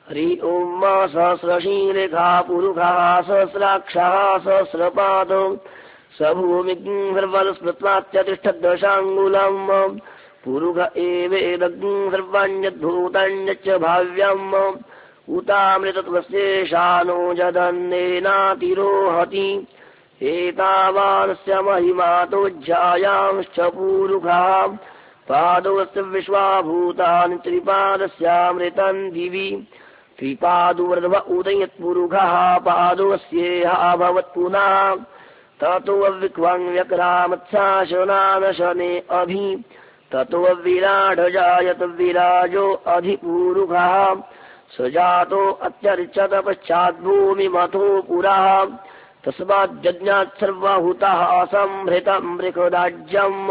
हरि ओम सहस्रशीलेखा पुरुषः सहस्राक्षः सहस्रपादो स भूमिं सर्वं स्मृत्वात्यतिष्ठद्दशाङ्गुलम् पुरुष एवेदग्ं सर्वाण्यद्भूतान्यच्च भाव्यम् उतामृतत्वस्येषानो जदन्नेनातिरोहति एतावानस्य महिमातोऽध्यायांश्च पुरुषः पादोऽस्य विश्वाभूतानि त्रिपादस्यामृतम् दिवि त्रिपादोर्ध्व उदयत्पुरुषः पादोऽस्येह अभवत्पुनः ततो विक्वं व्यक्रामत्साशनानशने अभि ततो विराड जायत विराजो अधिपुरुषः स जातो अत्यर्चत पश्चाद्भूमिमथो पुरः तस्माज्जज्ञात् सर्वहुतः संहृतं मृगराज्यम्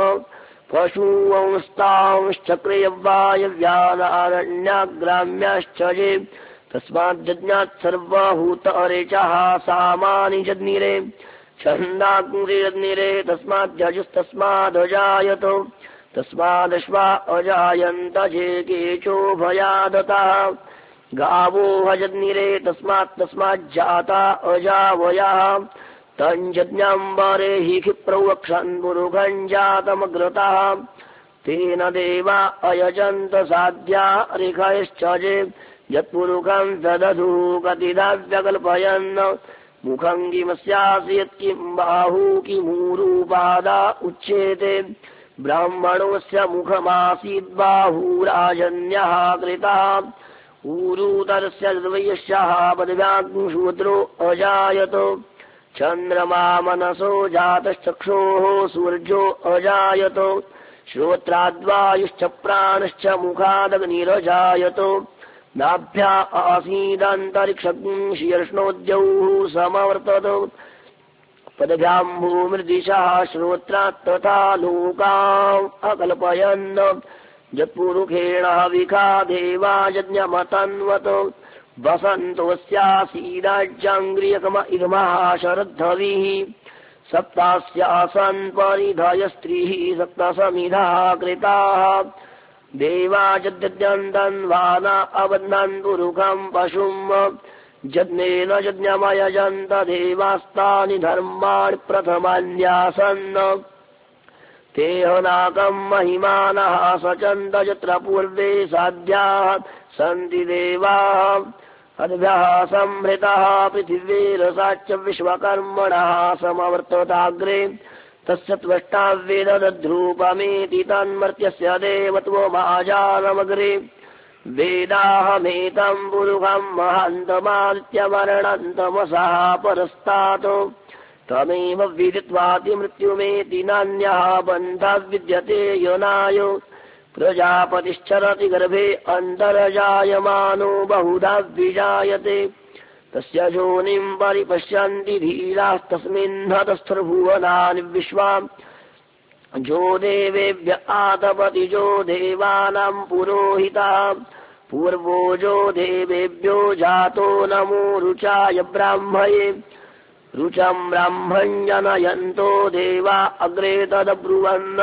पशूंस्तांश्चक्रियवायव्यानारण्याग्राम्याश्च ये तस्माज्जज्ञात् सर्वहूत अरेचः सामानि जज्ञिरे छन्दाग्निरे तस्माज्जजुस्तस्मादजायत तस्मादश्वा अजायन्त जे केचो भयादतः गावो हजज्ञिरे तस्माज्जाता अजावयः तञ्जज्ञाम्बरे हि क्षिप्रौक्षन् पुरुषम् जातमग्रतः तेन देवा अयजन्त साध्या ऋषयश्च ये यत्पुरुषम् ददधुः कतिधा व्यकल्पयन् मुखम् किमस्यासि यत्किम् बाहू किमूरुपादा उच्येते ब्राह्मणोऽस्य मुखमासीद्बाहुराजन्यः कृतः ऊरुतरस्य द्वयस्यः पदव्याग्निशूद्रो अजायत चन्द्रमा मनसो जातश्चक्षोः सूर्यो अजायत श्रोत्राद्वायुश्च प्राणश्च मुखादग्निरजायत नाभ्या आसीदन्तरिक्षं शीर्ष्णोद्यौः समवर्तत पदभ्याम् भूमिर्दिशः श्रोत्रात् तथा लोकाम् अकल्पयन् यत्पुरुषेण हविखा देवा यज्ञमतन्वत वसन्तोऽस्यासीदाज्याङ्ग्रियकम इदमः शरद्धविः सप्तास्यासन् परिधय स्त्रीः सप्तसमिधः कृताः देवा यद्यन्तन्वाना अबध्नन् पुरुषम् पशुम् यज्ञेन यज्ञमयजन्त देवास्तानि धर्माणि प्रथमान्यासन् तेहनाकम् महिमानः सचन्द यत्र पूर्वे साध्याः सन्ति देवाः अद्भ्यः संहृतः पृथिवीरसाच्च विश्वकर्मणः समवर्तताग्रे तस्य त्वष्टावेदध्रूपमेति तन्मर्त्यस्य देवत्वमाजानमग्रे वेदाहमेतम् पुरुषम् महान्तमादित्यवर्णन्तमसः परस्तात् तमेव विदित्वाति मृत्युमेति नान्यः बन्धः विद्यते योनाय प्रजापतिश्चरति गर्भे अन्तर्जायमानो बहुधा विजायते तस्य योनिम् परिपश्यन्ति धीरास्तस्मिन्नतस्थभुवनानि विश्वा जो देवेभ्य आतपति जो देवानाम् पुरोहितः पूर्वो जो देवेभ्यो जातो नमो रुचाय ब्राह्मये रुचम् ब्राह्मम् जनयन्तो देवा अग्रे तदब्रुवन्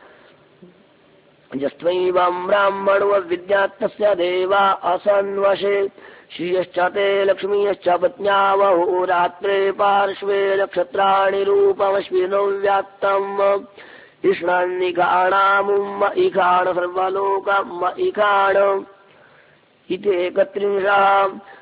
यस्त्वैवम् ब्राह्मणो विद्यात् तस्य देवा असन्वशे श्रियश्च ते लक्ष्मीश्च पत्न्यावहो रात्रे पार्श्वे नक्षत्राणि रूपमश्विनो व्यात्तम् इष्णन्निकाणामुम्म इकाण सर्वलोकम् इकाण इत्येकत्रिंशः